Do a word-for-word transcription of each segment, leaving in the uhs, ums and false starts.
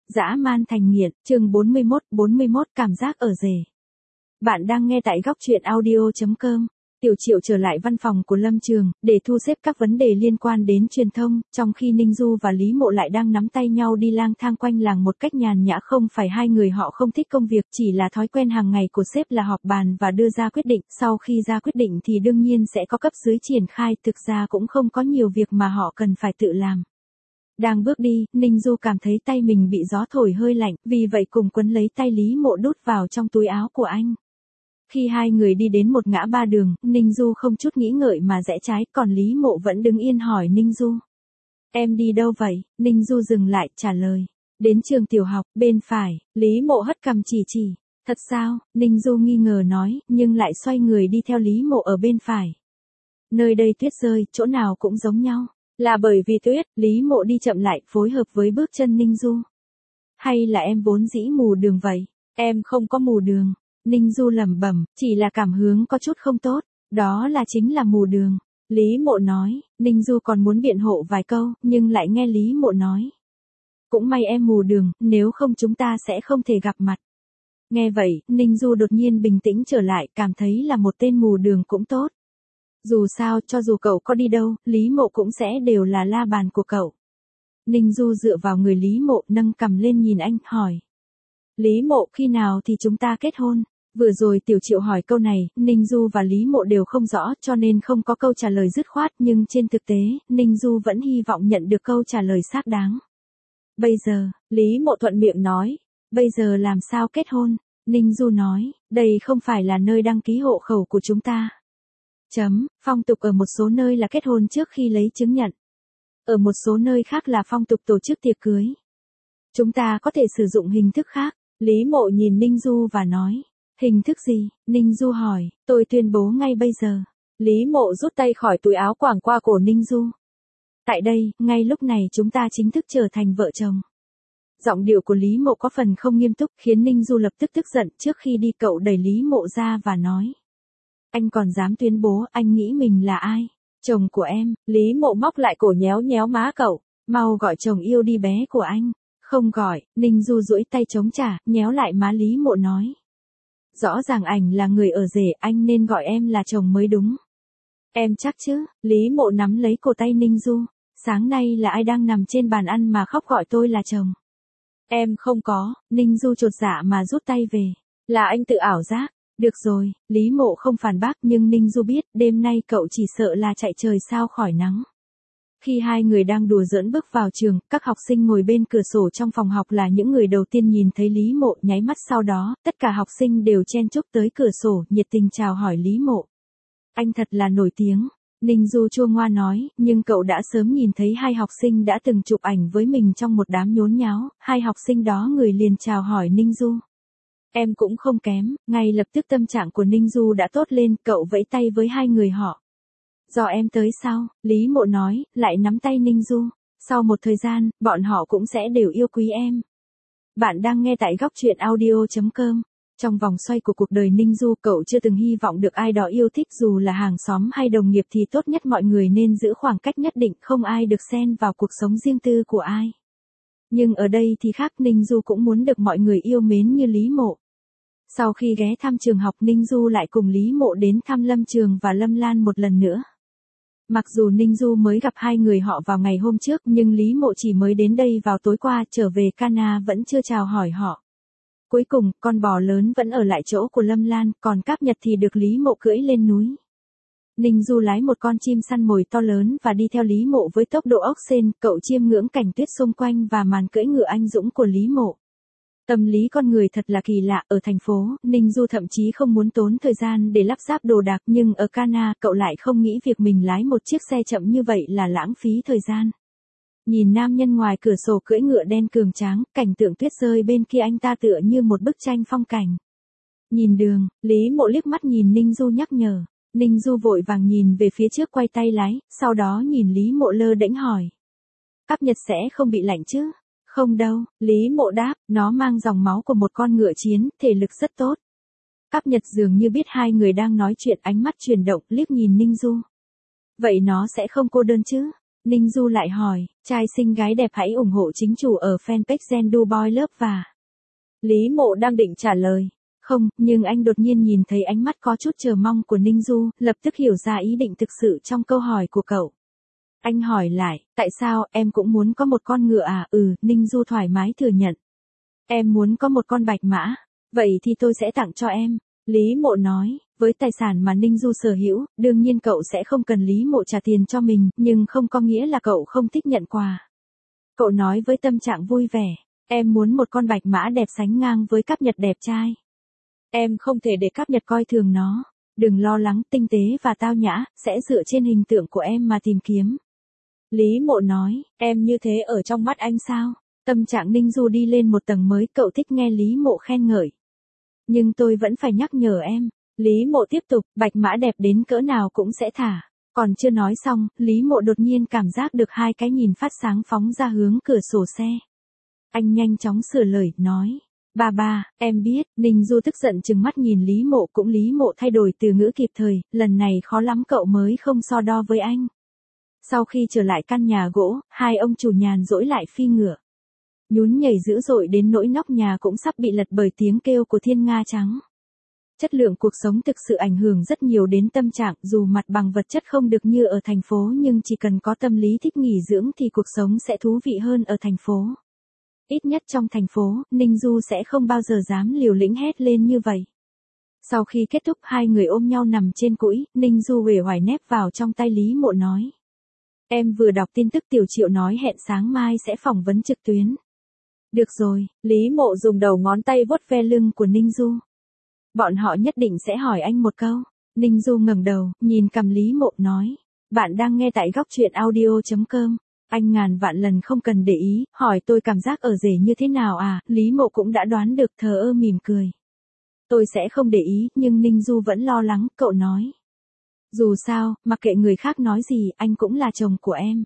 Dã man thành nghiện, chương bốn mươi mốt, bốn mươi mốt cảm giác ở rể. Bạn đang nghe tại góc truyện audio chấm com. Tiểu Triệu trở lại văn phòng của Lâm Trường, để thu xếp các vấn đề liên quan đến truyền thông, trong khi Ninh Du và Lý Mộ lại đang nắm tay nhau đi lang thang quanh làng một cách nhàn nhã. Không phải hai người họ không thích công việc, chỉ là thói quen hàng ngày của sếp là họp bàn và đưa ra quyết định. Sau khi ra quyết định thì đương nhiên sẽ có cấp dưới triển khai, thực ra cũng không có nhiều việc mà họ cần phải tự làm. Đang bước đi, Ninh Du cảm thấy tay mình bị gió thổi hơi lạnh, vì vậy cùng quấn lấy tay Lý Mộ đút vào trong túi áo của anh. Khi hai người đi đến một ngã ba đường, Ninh Du không chút nghĩ ngợi mà rẽ trái, còn Lý Mộ vẫn đứng yên hỏi Ninh Du. Em đi đâu vậy? Ninh Du dừng lại, trả lời. Đến trường tiểu học, bên phải. Lý Mộ hất cằm chỉ chỉ. Thật sao? Ninh Du nghi ngờ nói, nhưng lại xoay người đi theo Lý Mộ ở bên phải. Nơi đây tuyết rơi, chỗ nào cũng giống nhau. Là bởi vì tuyết, Lý Mộ đi chậm lại, phối hợp với bước chân Ninh Du. Hay là em vốn dĩ mù đường vậy? Em không có mù đường. Ninh Du lẩm bẩm, chỉ là cảm hứng có chút không tốt, đó là chính là mù đường. Lý Mộ nói, Ninh Du còn muốn biện hộ vài câu, nhưng lại nghe Lý Mộ nói. Cũng may em mù đường, nếu không chúng ta sẽ không thể gặp mặt. Nghe vậy, Ninh Du đột nhiên bình tĩnh trở lại, cảm thấy là một tên mù đường cũng tốt. Dù sao, cho dù cậu có đi đâu, Lý Mộ cũng sẽ đều là la bàn của cậu. Ninh Du dựa vào người Lý Mộ, nâng cằm lên nhìn anh, hỏi. Lý Mộ, khi nào thì chúng ta kết hôn? Vừa rồi Tiểu Triệu hỏi câu này, Ninh Du và Lý Mộ đều không rõ, cho nên không có câu trả lời dứt khoát, nhưng trên thực tế, Ninh Du vẫn hy vọng nhận được câu trả lời xác đáng. Bây giờ, Lý Mộ thuận miệng nói. Bây giờ làm sao kết hôn? Ninh Du nói, đây không phải là nơi đăng ký hộ khẩu của chúng ta. Chấm, phong tục ở một số nơi là kết hôn trước khi lấy chứng nhận. Ở một số nơi khác là phong tục tổ chức tiệc cưới. Chúng ta có thể sử dụng hình thức khác. Lý Mộ nhìn Ninh Du và nói. Hình thức gì? Ninh Du hỏi, tôi tuyên bố ngay bây giờ. Lý Mộ rút tay khỏi túi áo quàng qua cổ Ninh Du. Tại đây, ngay lúc này chúng ta chính thức trở thành vợ chồng. Giọng điệu của Lý Mộ có phần không nghiêm túc, khiến Ninh Du lập tức tức giận. Trước khi đi cậu đẩy Lý Mộ ra và nói. Anh còn dám tuyên bố, anh nghĩ mình là ai? Chồng của em. Lý Mộ móc lại cổ nhéo nhéo má cậu. Mau gọi chồng yêu đi bé của anh. Không gọi. Ninh Du duỗi tay chống trả, nhéo lại má Lý Mộ nói. Rõ ràng ảnh là người ở rể, anh nên gọi em là chồng mới đúng. Em chắc chứ? Lý Mộ nắm lấy cổ tay Ninh Du. Sáng nay là ai đang nằm trên bàn ăn mà khóc gọi tôi là chồng? Em không có. Ninh Du chột dạ mà rút tay về. Là anh tự ảo giác. Được rồi, Lý Mộ không phản bác, nhưng Ninh Du biết, đêm nay cậu chỉ sợ là chạy trời sao khỏi nắng. Khi hai người đang đùa giỡn bước vào trường, các học sinh ngồi bên cửa sổ trong phòng học là những người đầu tiên nhìn thấy Lý Mộ, nháy mắt sau đó, tất cả học sinh đều chen chúc tới cửa sổ, nhiệt tình chào hỏi Lý Mộ. Anh thật là nổi tiếng. Ninh Du chua ngoa nói, nhưng cậu đã sớm nhìn thấy hai học sinh đã từng chụp ảnh với mình trong một đám nhốn nháo, hai học sinh đó người liền chào hỏi Ninh Du. Em cũng không kém, ngay lập tức tâm trạng của Ninh Du đã tốt lên, cậu vẫy tay với hai người họ. Do em tới sau, Lý Mộ nói, lại nắm tay Ninh Du. Sau một thời gian, bọn họ cũng sẽ đều yêu quý em. Bạn đang nghe tại góc truyện audio chấm com. Trong vòng xoay của cuộc đời Ninh Du, cậu chưa từng hy vọng được ai đó yêu thích, dù là hàng xóm hay đồng nghiệp thì tốt nhất mọi người nên giữ khoảng cách nhất định, không ai được xen vào cuộc sống riêng tư của ai. Nhưng ở đây thì khác, Ninh Du cũng muốn được mọi người yêu mến như Lý Mộ. Sau khi ghé thăm trường học, Ninh Du lại cùng Lý Mộ đến thăm Lâm Trường và Lâm Lan một lần nữa. Mặc dù Ninh Du mới gặp hai người họ vào ngày hôm trước, nhưng Lý Mộ chỉ mới đến đây vào tối qua, trở về Cana vẫn chưa chào hỏi họ. Cuối cùng, con bò lớn vẫn ở lại chỗ của Lâm Lan, còn Cáp Nhật thì được Lý Mộ cưỡi lên núi. Ninh Du lái một con chim săn mồi to lớn và đi theo Lý Mộ với tốc độ ốc sên, cậu chiêm ngưỡng cảnh tuyết xung quanh và màn cưỡi ngựa anh dũng của Lý Mộ. Tâm lý con người thật là kỳ lạ, ở thành phố, Ninh Du thậm chí không muốn tốn thời gian để lắp ráp đồ đạc, nhưng ở Cana, cậu lại không nghĩ việc mình lái một chiếc xe chậm như vậy là lãng phí thời gian. Nhìn nam nhân ngoài cửa sổ cưỡi ngựa đen cường tráng, cảnh tượng tuyết rơi bên kia anh ta tựa như một bức tranh phong cảnh. Nhìn đường, Lý Mộ liếc mắt nhìn Ninh Du nhắc nhở. Ninh Du vội vàng nhìn về phía trước quay tay lái, sau đó nhìn Lý Mộ lơ đễnh hỏi. Cáp Nhật sẽ không bị lạnh chứ? Không đâu, Lý Mộ đáp, nó mang dòng máu của một con ngựa chiến, thể lực rất tốt. Cáp Nhật dường như biết hai người đang nói chuyện, ánh mắt chuyển động, liếc nhìn Ninh Du. Vậy nó sẽ không cô đơn chứ? Ninh Du lại hỏi, trai xinh gái đẹp hãy ủng hộ chính chủ ở fanpage Gen Du Boy Love và... Lý Mộ đang định trả lời. Không, nhưng anh đột nhiên nhìn thấy ánh mắt có chút chờ mong của Ninh Du, lập tức hiểu ra ý định thực sự trong câu hỏi của cậu. Anh hỏi lại, tại sao em cũng muốn có một con ngựa à? Ừ, Ninh Du thoải mái thừa nhận. Em muốn có một con bạch mã. Vậy thì tôi sẽ tặng cho em. Lý Mộ nói, với tài sản mà Ninh Du sở hữu, đương nhiên cậu sẽ không cần Lý Mộ trả tiền cho mình, nhưng không có nghĩa là cậu không thích nhận quà. Cậu nói với tâm trạng vui vẻ, em muốn một con bạch mã đẹp sánh ngang với Cáp Nhật đẹp trai. Em không thể để Cáp Nhật coi thường nó. Đừng lo lắng, tinh tế và tao nhã, sẽ dựa trên hình tượng của em mà tìm kiếm. Lý Mộ nói, em như thế ở trong mắt anh sao? Tâm trạng Ninh Du đi lên một tầng mới, cậu thích nghe Lý Mộ khen ngợi. Nhưng tôi vẫn phải nhắc nhở em. Lý Mộ tiếp tục, bạch mã đẹp đến cỡ nào cũng sẽ thả. Còn chưa nói xong, Lý Mộ đột nhiên cảm giác được hai cái nhìn phát sáng phóng ra hướng cửa sổ xe. Anh nhanh chóng sửa lời, nói. Ba ba, em biết. Ninh Du tức giận trừng mắt nhìn Lý Mộ, cũng Lý Mộ thay đổi từ ngữ kịp thời, lần này khó lắm cậu mới không so đo với anh. Sau khi trở lại căn nhà gỗ, hai ông chủ nhàn rỗi lại phi ngựa. Nhún nhảy dữ dội đến nỗi nóc nhà cũng sắp bị lật bởi tiếng kêu của thiên nga trắng. Chất lượng cuộc sống thực sự ảnh hưởng rất nhiều đến tâm trạng, dù mặt bằng vật chất không được như ở thành phố nhưng chỉ cần có tâm lý thích nghỉ dưỡng thì cuộc sống sẽ thú vị hơn ở thành phố. Ít nhất trong thành phố, Ninh Du sẽ không bao giờ dám liều lĩnh hét lên như vậy. Sau khi kết thúc hai người ôm nhau nằm trên cũi, Ninh Du uể oải nép vào trong tay Lý Mộ nói. Em vừa đọc tin tức Tiểu Triệu nói hẹn sáng mai sẽ phỏng vấn trực tuyến. Được rồi, Lý Mộ dùng đầu ngón tay vuốt ve lưng của Ninh Du. Bọn họ nhất định sẽ hỏi anh một câu. Ninh Du ngẩng đầu, nhìn cằm Lý Mộ nói. Bạn đang nghe tại góc truyện audio chấm com. Anh ngàn vạn lần không cần để ý, hỏi tôi cảm giác ở rể như thế nào à, Lý Mộ cũng đã đoán được, thờ ơ mỉm cười. Tôi sẽ không để ý, nhưng Ninh Du vẫn lo lắng, cậu nói. Dù sao, mặc kệ người khác nói gì, anh cũng là chồng của em.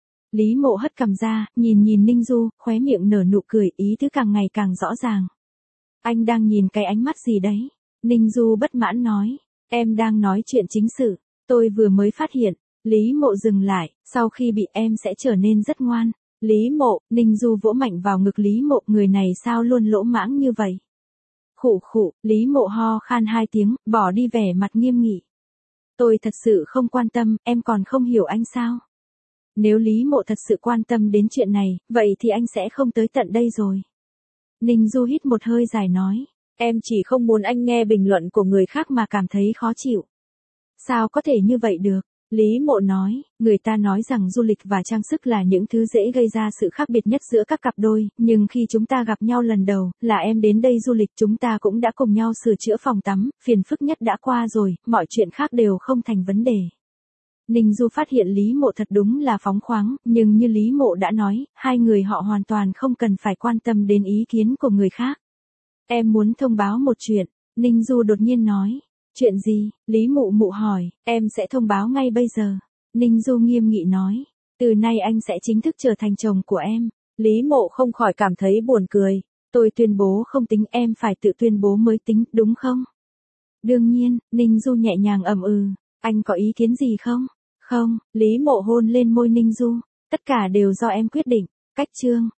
Lý Mộ hất cằm ra, nhìn nhìn Ninh Du, khóe miệng nở nụ cười, ý thứ càng ngày càng rõ ràng. Anh đang nhìn cái ánh mắt gì đấy? Ninh Du bất mãn nói. Em đang nói chuyện chính sự. Tôi vừa mới phát hiện. Lý Mộ dừng lại, sau khi bị em sẽ trở nên rất ngoan. Lý Mộ, Ninh Du vỗ mạnh vào ngực Lý Mộ, người này sao luôn lỗ mãng như vậy? Khụ khụ, Lý Mộ ho khan hai tiếng, bỏ đi vẻ mặt nghiêm nghị. Tôi thật sự không quan tâm, em còn không hiểu anh sao? Nếu Lý Mộ thật sự quan tâm đến chuyện này, vậy thì anh sẽ không tới tận đây rồi. Ninh Du hít một hơi dài nói, em chỉ không muốn anh nghe bình luận của người khác mà cảm thấy khó chịu. Sao có thể như vậy được? Lý Mộ nói, người ta nói rằng du lịch và trang sức là những thứ dễ gây ra sự khác biệt nhất giữa các cặp đôi, nhưng khi chúng ta gặp nhau lần đầu, là em đến đây du lịch chúng ta cũng đã cùng nhau sửa chữa phòng tắm, phiền phức nhất đã qua rồi, mọi chuyện khác đều không thành vấn đề. Ninh Du phát hiện Lý Mộ thật đúng là phóng khoáng, nhưng như Lý Mộ đã nói, hai người họ hoàn toàn không cần phải quan tâm đến ý kiến của người khác. Em muốn thông báo một chuyện, Ninh Du đột nhiên nói. Chuyện gì? Lý Mụ Mụ hỏi, em sẽ thông báo ngay bây giờ. Ninh Du nghiêm nghị nói, từ nay anh sẽ chính thức trở thành chồng của em. Lý Mộ không khỏi cảm thấy buồn cười. Tôi tuyên bố không tính, em phải tự tuyên bố mới tính, đúng không? Đương nhiên, Ninh Du nhẹ nhàng ậm ừ. Anh có ý kiến gì không? Không, Lý Mộ hôn lên môi Ninh Du. Tất cả đều do em quyết định. Cách chương.